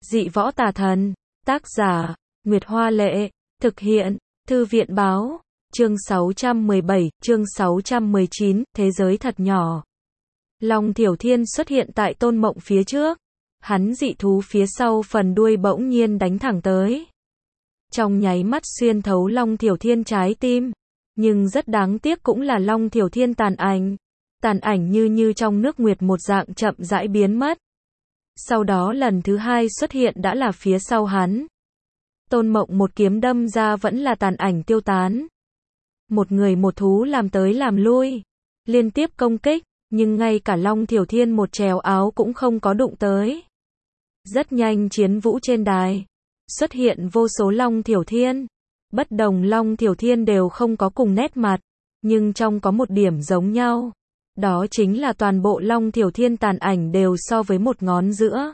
Dị võ tà thần. Tác giả, Nguyệt Hoa Lệ. Thực hiện, Thư viện Báo. Chương 617, chương 619, Thế giới thật nhỏ. Long Thiểu Thiên xuất hiện tại Tôn Mộng phía trước. Hắn dị thú phía sau phần đuôi bỗng nhiên đánh thẳng tới. Trong nháy mắt xuyên thấu Long Thiểu Thiên trái tim. Nhưng rất đáng tiếc cũng là Long Thiểu Thiên tàn ảnh. Tàn ảnh như trong nước nguyệt một dạng chậm rãi biến mất. Sau đó lần thứ hai xuất hiện đã là phía sau hắn. Tôn Mộng một kiếm đâm ra vẫn là tàn ảnh tiêu tán. Một người một thú làm tới làm lui. Liên tiếp công kích, nhưng ngay cả Long Thiểu Thiên một trèo áo cũng không có đụng tới. Rất nhanh chiến vũ trên đài. Xuất hiện vô số Long Thiểu Thiên. Bất đồng Long Thiểu Thiên đều không có cùng nét mặt. Nhưng trong có một điểm giống nhau. Đó chính là toàn bộ Long Thiểu Thiên tàn ảnh đều so với một ngón giữa.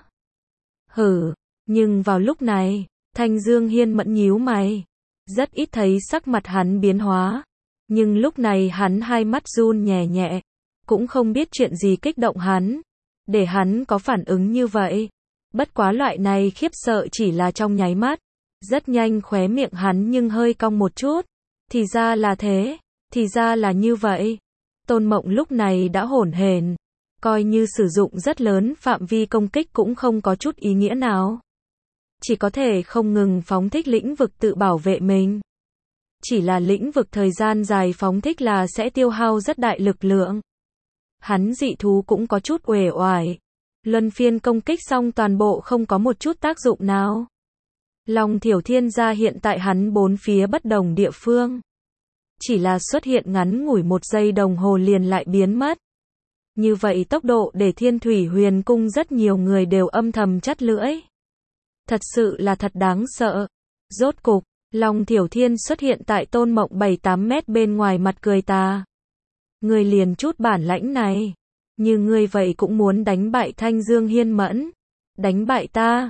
Nhưng vào lúc này, Thanh Dương Hiên Mẫn nhíu mày. Rất ít thấy sắc mặt hắn biến hóa. Nhưng lúc này hắn hai mắt run nhẹ nhẹ. Cũng không biết chuyện gì kích động hắn. Để hắn có phản ứng như vậy. Bất quá loại này khiếp sợ chỉ là trong nháy mắt. Rất nhanh khóe miệng hắn nhưng hơi cong một chút. Thì ra là thế. Thì ra là như vậy. Tôn Mộng lúc này đã hổn hển. Coi như sử dụng rất lớn phạm vi công kích cũng không có chút ý nghĩa nào. Chỉ có thể không ngừng phóng thích lĩnh vực tự bảo vệ mình. Chỉ là lĩnh vực thời gian dài phóng thích là sẽ tiêu hao rất đại lực lượng. Hắn dị thú cũng có chút uể oải. Luân phiên công kích xong toàn bộ không có một chút tác dụng nào. Long Thiểu Thiên ra hiện tại hắn bốn phía bất đồng địa phương. Chỉ là xuất hiện ngắn ngủi 1 giây đồng hồ liền lại biến mất. Như vậy tốc độ để Thiên Thủy Huyền Cung rất nhiều người đều âm thầm chắt lưỡi. Thật sự là thật đáng sợ. Rốt cục, Long Thiểu Thiên xuất hiện tại Tôn Mộng 7-8 mét bên ngoài mặt cười ta. Ngươi liền chút bản lãnh này. Như ngươi vậy cũng muốn đánh bại Thanh Dương Hiên Mẫn. Đánh bại ta.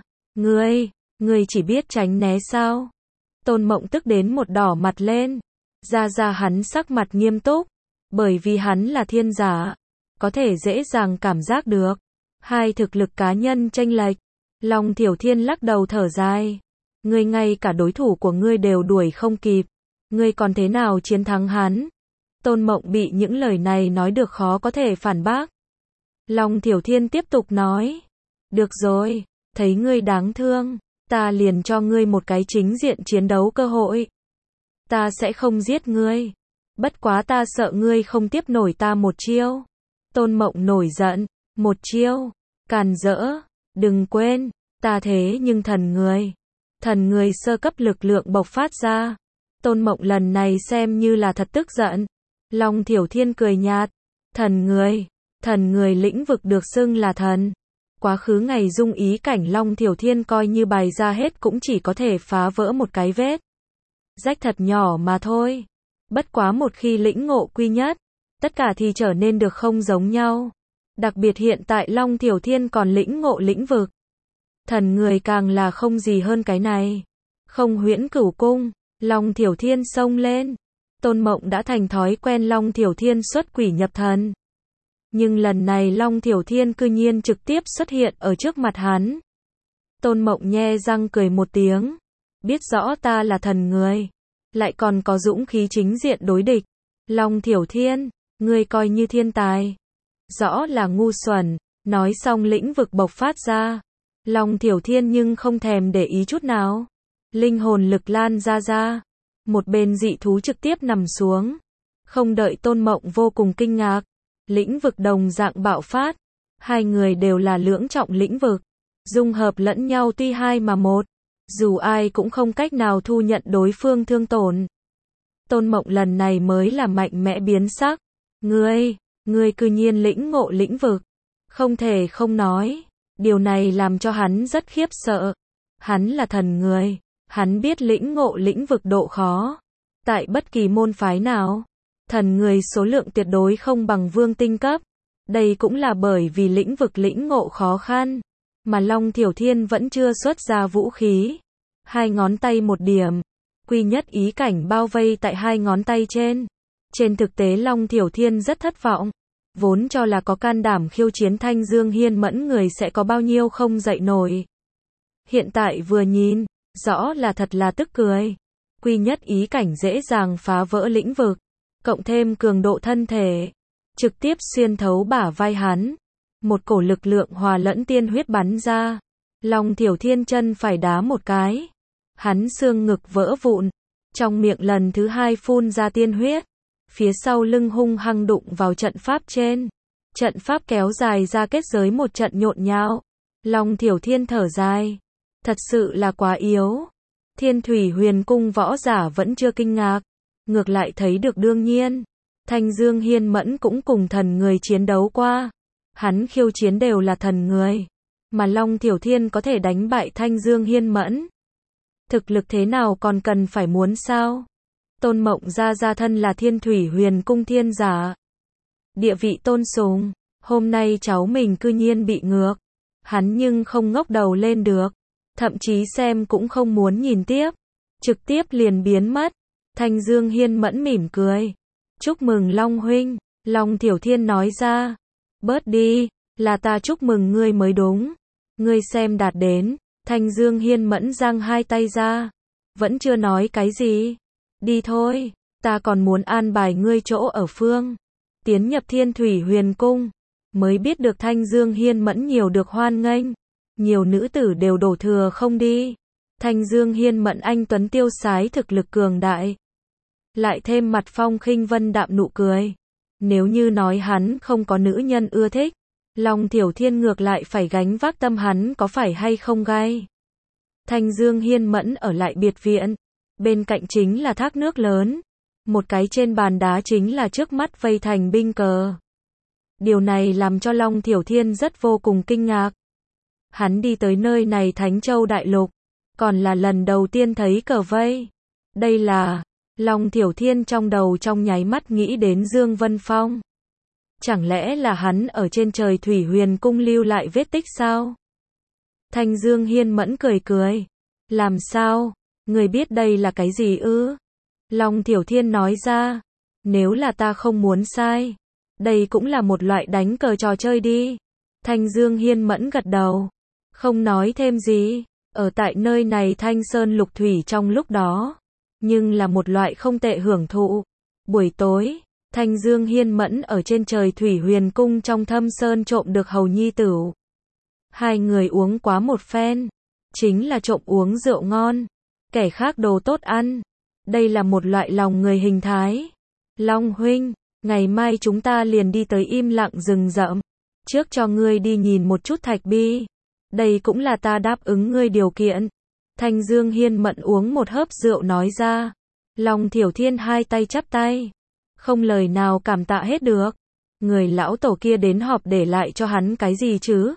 Ngươi chỉ biết tránh né sao? Tôn Mộng tức đến một đỏ mặt lên. Ra hắn sắc mặt nghiêm túc. Bởi vì hắn là thiên giả. Có thể dễ dàng cảm giác được. Hai thực lực cá nhân chênh lệch. Long Thiểu Thiên lắc đầu thở dài. Ngươi ngay cả đối thủ của ngươi đều đuổi không kịp. Ngươi còn thế nào chiến thắng hắn? Tôn Mộng bị những lời này nói được khó có thể phản bác. Long Thiểu Thiên tiếp tục nói. Được rồi, thấy ngươi đáng thương. Ta liền cho ngươi một cái chính diện chiến đấu cơ hội. Ta sẽ không giết ngươi. Bất quá ta sợ ngươi không tiếp nổi ta một chiêu. Tôn Mộng nổi giận. Một chiêu. Càn rỡ. Đừng quên. Ta thế nhưng thần người. Thần người sơ cấp lực lượng bộc phát ra. Tôn Mộng lần này xem như là thật tức giận. Long Thiểu Thiên cười nhạt. Thần người lĩnh vực được xưng là thần. Quá khứ ngày dung ý cảnh Long Thiểu Thiên coi như bày ra hết cũng chỉ có thể phá vỡ một cái vết rách thật nhỏ mà thôi. Bất quá một khi lĩnh ngộ quy nhất, tất cả thì trở nên được không giống nhau. Đặc biệt hiện tại Long Thiểu Thiên còn lĩnh ngộ lĩnh vực. Thần người càng là không gì hơn cái này. Không huyễn cửu cung, Long Thiểu Thiên xông lên. Tôn Mộng đã thành thói quen Long Thiểu Thiên xuất quỷ nhập thần. Nhưng lần này Long Thiểu Thiên cư nhiên trực tiếp xuất hiện ở trước mặt hắn. Tôn Mộng nhe răng cười một tiếng. Biết rõ ta là thần người. Lại còn có dũng khí chính diện đối địch. Long Thiểu Thiên, ngươi coi như thiên tài. Rõ là ngu xuẩn. Nói xong lĩnh vực bộc phát ra. Long Thiểu Thiên nhưng không thèm để ý chút nào. Linh hồn lực lan ra. Một bên dị thú trực tiếp nằm xuống. Không đợi Tôn Mộng vô cùng kinh ngạc. Lĩnh vực đồng dạng bạo phát. Hai người đều là lưỡng trọng lĩnh vực. Dung hợp lẫn nhau tuy hai mà một. Dù ai cũng không cách nào thu nhận đối phương thương tổn. Tôn Mộng lần này mới là mạnh mẽ biến sắc. Ngươi cư nhiên lĩnh ngộ lĩnh vực. Không thể không nói. Điều này làm cho hắn rất khiếp sợ. Hắn là thần người. Hắn biết lĩnh ngộ lĩnh vực độ khó. Tại bất kỳ môn phái nào. Thần người số lượng tuyệt đối không bằng vương tinh cấp. Đây cũng là bởi vì lĩnh vực lĩnh ngộ khó khăn. Mà Long Thiểu Thiên vẫn chưa xuất ra vũ khí. Hai ngón tay một điểm. Quy nhất ý cảnh bao vây tại hai ngón tay trên. Trên thực tế Long Thiểu Thiên rất thất vọng. Vốn cho là có can đảm khiêu chiến Thanh Dương Hiên Mẫn người sẽ có bao nhiêu không dậy nổi. Hiện tại vừa nhìn, rõ là thật là tức cười. Quy nhất ý cảnh dễ dàng phá vỡ lĩnh vực, cộng thêm cường độ thân thể, trực tiếp xuyên thấu bả vai hắn. Một cổ lực lượng hòa lẫn tiên huyết bắn ra. Long Thiểu Thiên chân phải đá một cái. Hắn xương ngực vỡ vụn, trong miệng lần thứ hai phun ra tiên huyết. Phía sau lưng hung hăng đụng vào trận pháp trên. Trận pháp kéo dài ra kết giới một trận nhộn nhạo. Long Thiểu Thiên thở dài. Thật sự là quá yếu. Thiên Thủy Huyền Cung võ giả vẫn chưa kinh ngạc. Ngược lại thấy được đương nhiên. Thanh Dương Hiên Mẫn cũng cùng thần người chiến đấu qua. Hắn khiêu chiến đều là thần người. Mà Long Thiểu Thiên có thể đánh bại Thanh Dương Hiên Mẫn. Thực lực thế nào còn cần phải muốn sao? Tôn Mộng gia thân là Thiên Thủy Huyền Cung thiên giả. Địa vị tôn sùng. Hôm nay cháu mình cư nhiên bị ngược. Hắn nhưng không ngóc đầu lên được. Thậm chí xem cũng không muốn nhìn tiếp. Trực tiếp liền biến mất. Thanh Dương Hiên Mẫn mỉm cười. Chúc mừng Long huynh. Long Thiểu Thiên nói ra. Bớt đi, là ta chúc mừng ngươi mới đúng. Ngươi xem đạt đến. Thanh Dương Hiên Mẫn giang hai tay ra. Vẫn chưa nói cái gì. Đi thôi, ta còn muốn an bài ngươi chỗ ở phương. Tiến nhập Thiên Thủy Huyền Cung. Mới biết được Thanh Dương Hiên Mẫn nhiều được hoan nghênh. Nhiều nữ tử đều đổ thừa không đi. Thanh Dương Hiên Mẫn anh tuấn tiêu sái thực lực cường đại. Lại thêm mặt phong khinh vân đạm nụ cười. Nếu như nói hắn không có nữ nhân ưa thích, Long Thiểu Thiên ngược lại phải gánh vác tâm hắn có phải hay không gay. Thanh Dương Hiên Mẫn ở lại biệt viện. Bên cạnh chính là thác nước lớn. Một cái trên bàn đá chính là trước mắt vây thành binh cờ. Điều này làm cho Long Thiểu Thiên rất vô cùng kinh ngạc. Hắn đi tới nơi này Thánh Châu Đại Lục. Còn là lần đầu tiên thấy cờ vây. Đây là... Long Thiểu Thiên trong đầu trong nháy mắt nghĩ đến Dương Vân Phong. Chẳng lẽ là hắn ở trên trời Thủy Huyền Cung lưu lại vết tích sao? Thanh Dương Hiên Mẫn cười cười. Làm sao? Người biết đây là cái gì ư? Long Thiểu Thiên nói ra. Nếu là ta không muốn sai. Đây cũng là một loại đánh cờ trò chơi đi. Thanh Dương Hiên Mẫn gật đầu. Không nói thêm gì. Ở tại nơi này Thanh Sơn Lục Thủy trong lúc đó. Nhưng là một loại không tệ hưởng thụ. Buổi tối, Thanh Dương Hiên Mẫn ở trên trời Thủy Huyền Cung trong Thâm Sơn trộm được hầu nhi tửu. Hai người uống quá một phen. Chính là trộm uống rượu ngon. Kẻ khác đồ tốt ăn. Đây là một loại lòng người hình thái. Long huynh, ngày mai chúng ta liền đi tới Im Lặng rừng rậm. Trước cho ngươi đi nhìn một chút Thạch Bi. Đây cũng là ta đáp ứng ngươi điều kiện. Thanh Dương Hiên Mẫn uống một hớp rượu nói ra. Long Thiểu Thiên hai tay chắp tay. Không lời nào cảm tạ hết được. Người lão tổ kia đến họp để lại cho hắn cái gì chứ?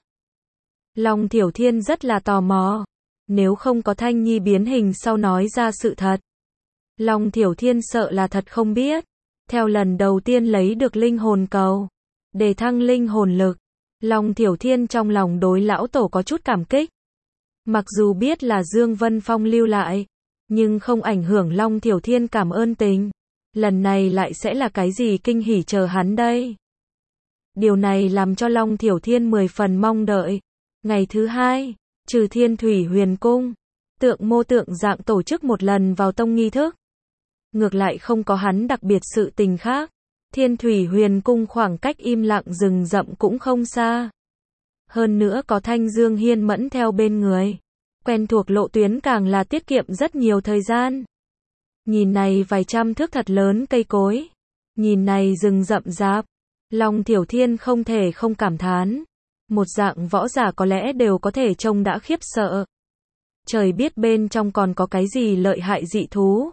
Long Thiểu Thiên rất là tò mò. Nếu không có Thanh Nhi biến hình sau nói ra sự thật. Long Thiểu Thiên sợ là thật không biết. Theo lần đầu tiên lấy được linh hồn cầu. Để thăng linh hồn lực. Long Thiểu Thiên trong lòng đối lão tổ có chút cảm kích. Mặc dù biết là Dương Vân Phong lưu lại, nhưng không ảnh hưởng Long Thiểu Thiên cảm ơn tình. Lần này lại sẽ là cái gì kinh hỉ chờ hắn đây? Điều này làm cho Long Thiểu Thiên 10 phần mong đợi. Ngày thứ hai, trừ Thiên Thủy Huyền Cung, tượng mô tượng dạng tổ chức một lần vào tông nghi thức. Ngược lại không có hắn đặc biệt sự tình khác. Thiên Thủy Huyền Cung khoảng cách Im Lặng rừng rậm cũng không xa. Hơn nữa có Thanh Dương Hiên Mẫn theo bên người. Quen thuộc lộ tuyến càng là tiết kiệm rất nhiều thời gian. Nhìn này vài trăm thước thật lớn cây cối. Nhìn này rừng rậm rạp. Long Thiểu Thiên không thể không cảm thán. Một dạng võ giả có lẽ đều có thể trông đã khiếp sợ. Trời biết bên trong còn có cái gì lợi hại dị thú.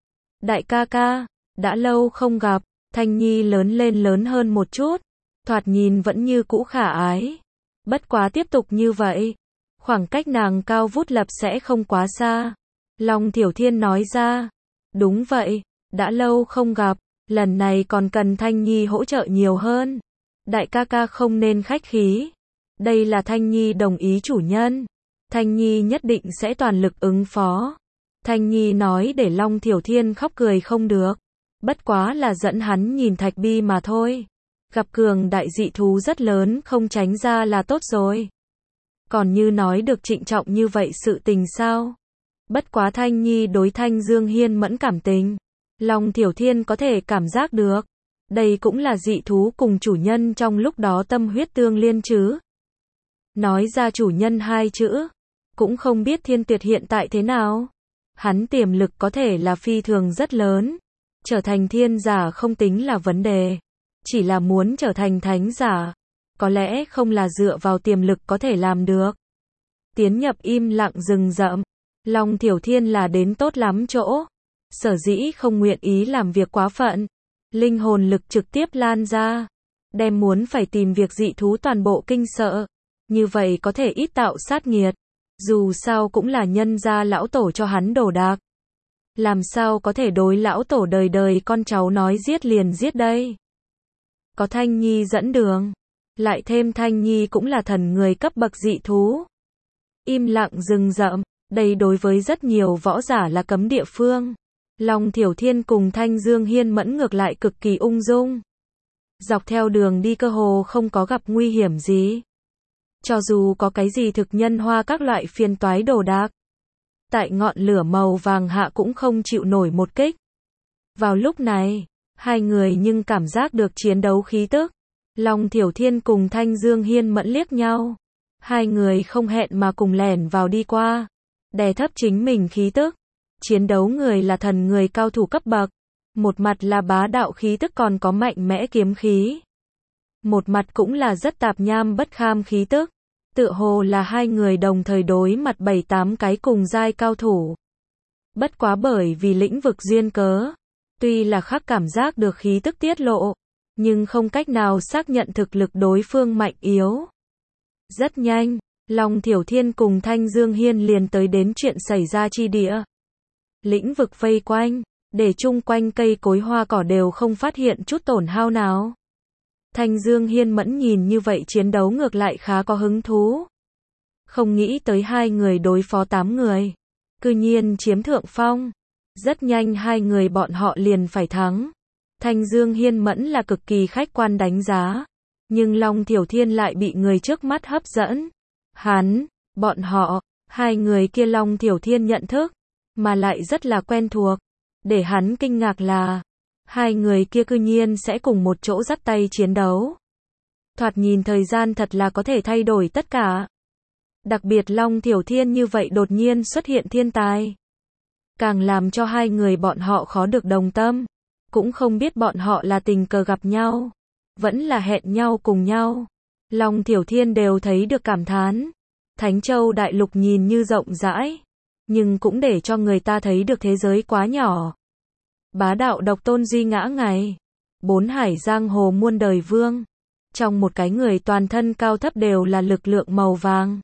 Đại ca ca, đã lâu không gặp. Thanh Nhi lớn lên lớn hơn một chút. Thoạt nhìn vẫn như cũ khả ái. Bất quá tiếp tục như vậy. Khoảng cách nàng cao vút lập sẽ không quá xa. Long Thiểu Thiên nói ra. Đúng vậy, đã lâu không gặp. Lần này còn cần Thanh Nhi hỗ trợ nhiều hơn. Đại ca ca không nên khách khí. Đây là Thanh Nhi đồng ý chủ nhân. Thanh Nhi nhất định sẽ toàn lực ứng phó. Thanh Nhi nói để Long Thiểu Thiên khóc cười không được. Bất quá là dẫn hắn nhìn Thạch Bi mà thôi. Gặp cường đại dị thú rất lớn không tránh ra là tốt rồi. Còn như nói được trịnh trọng như vậy sự tình sao? Bất quá Thanh Nhi đối Thanh Dương Hiên mẫn cảm tình. Long Thiểu Thiên có thể cảm giác được. Đây cũng là dị thú cùng chủ nhân trong lúc đó tâm huyết tương liên chứ. Nói ra chủ nhân hai chữ. Cũng không biết Thiên Tuyệt hiện tại thế nào. Hắn tiềm lực có thể là phi thường rất lớn. Trở thành thiên giả không tính là vấn đề. Chỉ là muốn trở thành thánh giả. Có lẽ không là dựa vào tiềm lực có thể làm được. Tiến nhập im lặng rừng rậm. Long Thiểu Thiên là đến tốt lắm chỗ. Sở dĩ không nguyện ý làm việc quá phận. Linh hồn lực trực tiếp lan ra. Đem muốn phải tìm việc dị thú toàn bộ kinh sợ. Như vậy có thể ít tạo sát nghiệt. Dù sao cũng là nhân gia lão tổ cho hắn đồ đạc. Làm sao có thể đối lão tổ đời đời con cháu nói giết liền giết đây. Có Thanh Nhi dẫn đường. Lại thêm Thanh Nhi cũng là thần người cấp bậc dị thú. Im lặng rừng rậm. Đây đối với rất nhiều võ giả là cấm địa phương. Long Thiểu Thiên cùng Thanh Dương Hiên mẫn ngược lại cực kỳ ung dung. Dọc theo đường đi cơ hồ không có gặp nguy hiểm gì. Cho dù có cái gì thực nhân hoa các loại phiền toái đồ đạc. Tại ngọn lửa màu vàng hạ cũng không chịu nổi một kích. Vào lúc này, hai người nhưng cảm giác được chiến đấu khí tức. Long Thiểu Thiên cùng Thanh Dương Hiên mẫn liếc nhau. Hai người không hẹn mà cùng lẻn vào đi qua. Đè thấp chính mình khí tức. Chiến đấu người là thần người cao thủ cấp bậc. Một mặt là bá đạo khí tức còn có mạnh mẽ kiếm khí. Một mặt cũng là rất tạp nham bất kham khí tức. Tựa hồ là hai người đồng thời đối mặt 7-8 cái cùng giai cao thủ. Bất quá bởi vì lĩnh vực duyên cớ. Tuy là khắc cảm giác được khí tức tiết lộ. Nhưng không cách nào xác nhận thực lực đối phương mạnh yếu. Rất nhanh, Long Thiểu Thiên cùng Thanh Dương Hiên liền tới đến chuyện xảy ra chi địa. Lĩnh vực vây quanh, để chung quanh cây cối hoa cỏ đều không phát hiện chút tổn hao nào. Thanh Dương Hiên mẫn nhìn như vậy chiến đấu ngược lại khá có hứng thú. Không nghĩ tới hai người đối phó 8 người. Cư nhiên chiếm thượng phong. Rất nhanh hai người bọn họ liền phải thắng. Thanh Dương Hiên mẫn là cực kỳ khách quan đánh giá. Nhưng Long Thiểu Thiên lại bị người trước mắt hấp dẫn. Hắn, bọn họ, hai người kia Long Thiểu Thiên nhận thức. Mà lại rất là quen thuộc. Để hắn kinh ngạc là hai người kia cư nhiên sẽ cùng một chỗ dắt tay chiến đấu. Thoạt nhìn thời gian thật là có thể thay đổi tất cả. Đặc biệt Long Thiểu Thiên như vậy đột nhiên xuất hiện thiên tài. Càng làm cho hai người bọn họ khó được đồng tâm. Cũng không biết bọn họ là tình cờ gặp nhau. Vẫn là hẹn nhau cùng nhau. Long Thiểu Thiên đều thấy được cảm thán. Thánh Châu Đại Lục nhìn như rộng rãi. Nhưng cũng để cho người ta thấy được thế giới quá nhỏ. Bá đạo độc tôn duy ngã ngày. 4 hải giang hồ muôn đời vương. Trong một cái người toàn thân cao thấp đều là lực lượng màu vàng.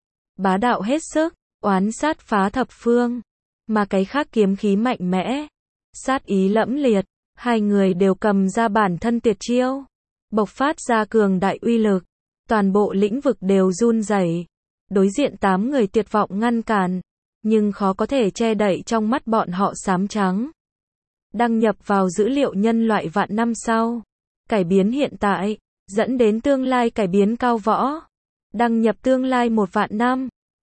Bá đạo hết sức, oán sát phá thập phương. Mà cái khác kiếm khí mạnh mẽ. Sát ý lẫm liệt. Hai người đều cầm ra bản thân tuyệt chiêu. Bộc phát ra cường đại uy lực. Toàn bộ lĩnh vực đều run rẩy. Đối diện 8 người tuyệt vọng ngăn cản. Nhưng khó có thể che đậy trong mắt bọn họ xám trắng. Đăng nhập vào dữ liệu nhân loại vạn năm sau. Cải biến hiện tại, dẫn đến tương lai cải biến cao võ. Đăng nhập tương lai 1 vạn năm.